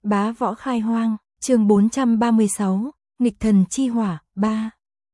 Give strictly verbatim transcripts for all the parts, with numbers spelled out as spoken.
Bá võ khai hoang, chương bốn trăm ba mươi sáu, nghịch thần chi hỏa, ba.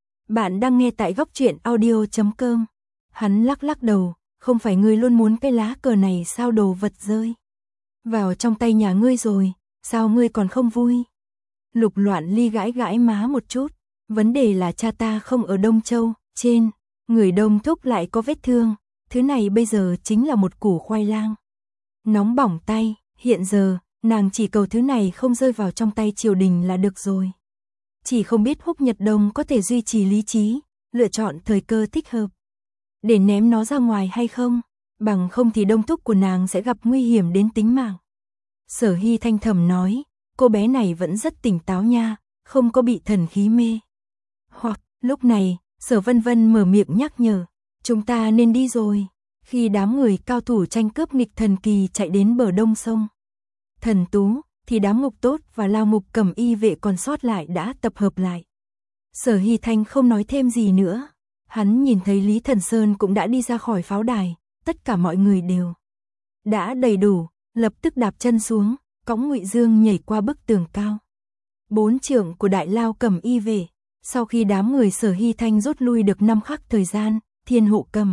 Bạn đang nghe tại góc truyện audio chấm com. Hắn lắc lắc đầu, không phải ngươi luôn muốn cái lá cờ này sao đồ vật rơi vào trong tay nhà ngươi rồi, sao ngươi còn không vui? Lục Loạn Ly gãi gãi má một chút, vấn đề là cha ta không ở Đông Châu, trên người Đông Thúc lại có vết thương, thứ này bây giờ chính là một củ khoai lang. Nóng bỏng tay, hiện giờ, nàng chỉ cầu thứ này không rơi vào trong tay triều đình là được rồi. Chỉ không biết Húc Nhật Đông có thể duy trì lý trí, lựa chọn thời cơ thích hợp để ném nó ra ngoài hay không, bằng không thì Đông Thúc của nàng sẽ gặp nguy hiểm đến tính mạng. Sở Hy thanh thầm nói, cô bé này vẫn rất tỉnh táo nha, không có bị thần khí mê. Hoặc, lúc này, Sở Vân Vân mở miệng nhắc nhở, chúng ta nên đi rồi. Khi đám người cao thủ tranh cướp nghịch thần kỳ chạy đến bờ đông sông Thần Tú, thì đám Ngục Tốt và Lao Mục Cẩm Y vệ còn sót lại đã tập hợp lại. Sở Hy Thanh không nói thêm gì nữa. Hắn nhìn thấy Lý Thần Sơn cũng đã đi ra khỏi pháo đài, tất cả mọi người đều đã đầy đủ, lập tức đạp chân xuống, cõng Ngụy Dương nhảy qua bức tường cao. Bốn trưởng của Đại Lao Cẩm Y vệ, sau khi đám người Sở Hy Thanh rút lui được năm khắc thời gian, Thiên Hộ Cẩm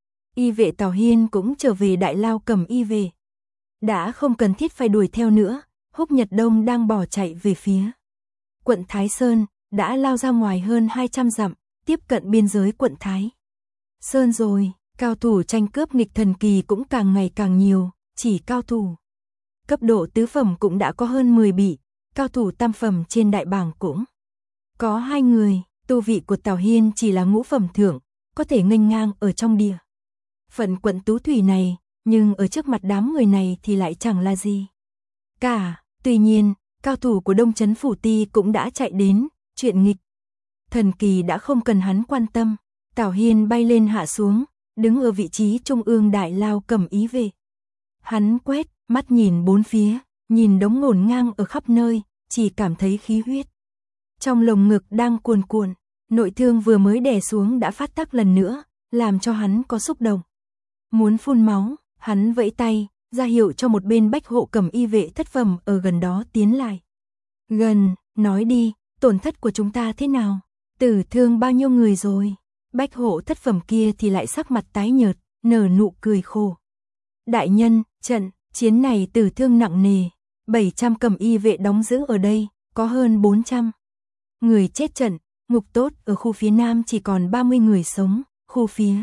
Y vệ Tào Hiên cũng trở về Đại Lao Cẩm Y vệ. Đã không cần thiết phải đuổi theo nữa, Húc Nhật Đông đang bỏ chạy về phía quận Thái Sơn, đã lao ra ngoài hơn hai trăm dặm, tiếp cận biên giới quận Thái Sơn rồi. Cao thủ tranh cướp nghịch thần kỳ cũng càng ngày càng nhiều, chỉ cao thủ cấp độ tứ phẩm cũng đã có hơn mười bị, cao thủ tam phẩm trên đại bảng cũng có hai người, tu vị của Tào Hiên chỉ là ngũ phẩm thượng, có thể nghênh ngang ở trong địa phận quận Tú Thủy này, nhưng ở trước mặt đám người này thì lại chẳng là gì cả. Tuy nhiên, cao thủ của Đông Trấn Phủ Ti cũng đã chạy đến, chuyện nghịch thần kỳ đã không cần hắn quan tâm. Tào Hiên bay lên hạ xuống, đứng ở vị trí trung ương Đại Lao Cẩm Y vệ. Hắn quét mắt nhìn bốn phía, nhìn đống ngổn ngang ở khắp nơi, chỉ cảm thấy khí huyết trong lồng ngực đang cuồn cuộn, nội thương vừa mới đè xuống đã phát tác lần nữa, làm cho hắn có xúc động muốn phun máu. Hắn vẫy tay, ra hiệu cho một bên Bách Hộ Cẩm Y vệ thất phẩm ở gần đó tiến lại gần, nói đi, tổn thất của chúng ta thế nào, tử thương bao nhiêu người rồi? Bách Hộ thất phẩm kia thì lại sắc mặt tái nhợt, nở nụ cười khổ. Đại nhân, trận chiến này tử thương nặng nề, bảy trăm Cẩm Y vệ đóng giữ ở đây, có hơn bốn trăm người chết trận. Ngục Tốt ở khu phía Nam chỉ còn ba mươi người sống, khu phía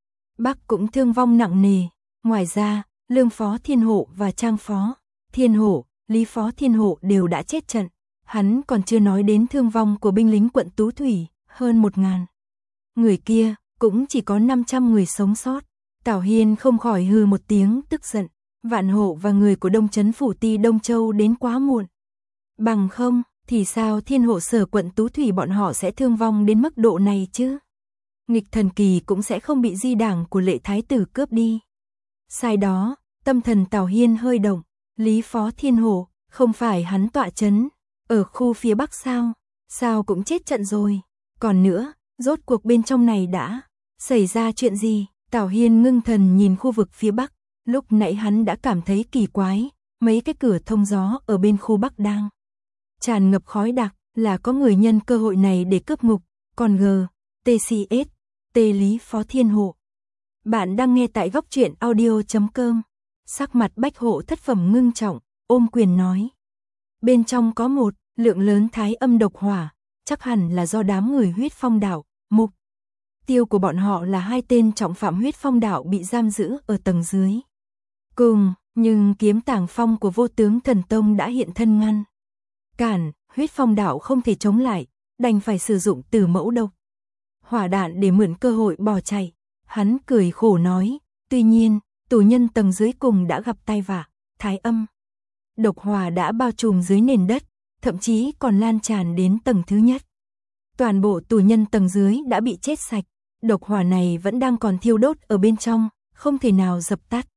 Bắc cũng thương vong nặng nề. Ngoài ra, Lương Phó Thiên Hộ và Trang Phó Thiên Hộ, Lý Phó Thiên Hộ đều đã chết trận. Hắn còn chưa nói đến thương vong của binh lính quận Tú Thủy, hơn một ngàn người kia, cũng chỉ có năm trăm người sống sót. Tào Hiên không khỏi hừ một tiếng tức giận, Vạn Hộ và người của Đông Trấn Phủ Ti Đông Châu đến quá muộn. Bằng không, thì sao Thiên Hộ Sở quận Tú Thủy bọn họ sẽ thương vong đến mức độ này chứ? Nghịch thần kỳ cũng sẽ không bị di đảng của Lệ Thái Tử cướp đi. Sai đó, tâm thần Tào Hiên hơi động, Lý Phó Thiên Hộ, không phải hắn tọa chấn ở khu phía Bắc sao? Sao cũng chết trận rồi? Còn nữa, rốt cuộc bên trong này đã xảy ra chuyện gì? Tào Hiên ngưng thần nhìn khu vực phía Bắc, lúc nãy hắn đã cảm thấy kỳ quái, mấy cái cửa thông gió ở bên khu Bắc đang tràn ngập khói đặc, là có người nhân cơ hội này để cướp ngục. Còn G, tê xê ét, T Lý Phó Thiên Hộ. Bạn đang nghe tại góc truyện audio chấm com. Sắc mặt Bách Hộ thất phẩm ngưng trọng, ôm quyền nói. Bên trong có một lượng lớn thái âm độc hỏa, chắc hẳn là do đám người Huyết Phong đạo. Mục tiêu của bọn họ là hai tên trọng phạm Huyết Phong đạo bị giam giữ ở tầng dưới cùng, nhưng kiếm tàng phong của Vô Tướng Thần Tông đã hiện thân ngăn cản, Huyết Phong đạo không thể chống lại, đành phải sử dụng Tử Mẫu độc hỏa đạn để mượn cơ hội bỏ chạy. Hắn cười khổ nói, tuy nhiên, tù nhân tầng dưới cùng đã gặp tai vạ, thái âm độc hỏa đã bao trùm dưới nền đất, thậm chí còn lan tràn đến tầng thứ nhất. Toàn bộ tù nhân tầng dưới đã bị chết sạch, độc hỏa này vẫn đang còn thiêu đốt ở bên trong, không thể nào dập tắt.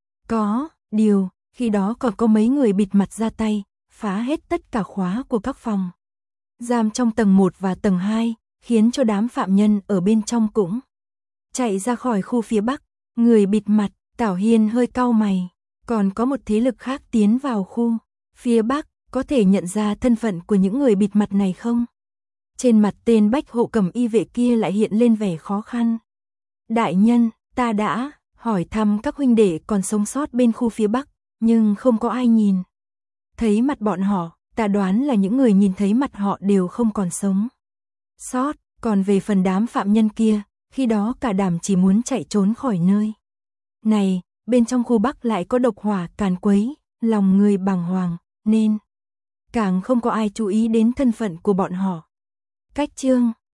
Có điều, khi đó còn có mấy người bịt mặt ra tay, phá hết tất cả khóa của các phòng giam trong tầng một và tầng hai, khiến cho đám phạm nhân ở bên trong cũng chạy ra khỏi khu phía Bắc. Người bịt mặt, Tào Hiên hơi cau mày, còn có một thế lực khác tiến vào khu phía Bắc, Có thể nhận ra thân phận của những người bịt mặt này không? Trên mặt tên bách hộ cầm y vệ kia lại hiện lên vẻ khó khăn. Đại nhân, ta đã hỏi thăm các huynh đệ còn sống sót bên khu phía Bắc, nhưng không có ai nhìn thấy mặt bọn họ, ta đoán là những người nhìn thấy mặt họ đều không còn sống sót, còn về phần đám phạm nhân kia, khi đó cả đám chỉ muốn chạy trốn khỏi nơi này, bên trong khu Bắc lại có độc hỏa càn quấy, lòng người bàng hoàng, nên càng không có ai chú ý đến thân phận của bọn họ. Cách chương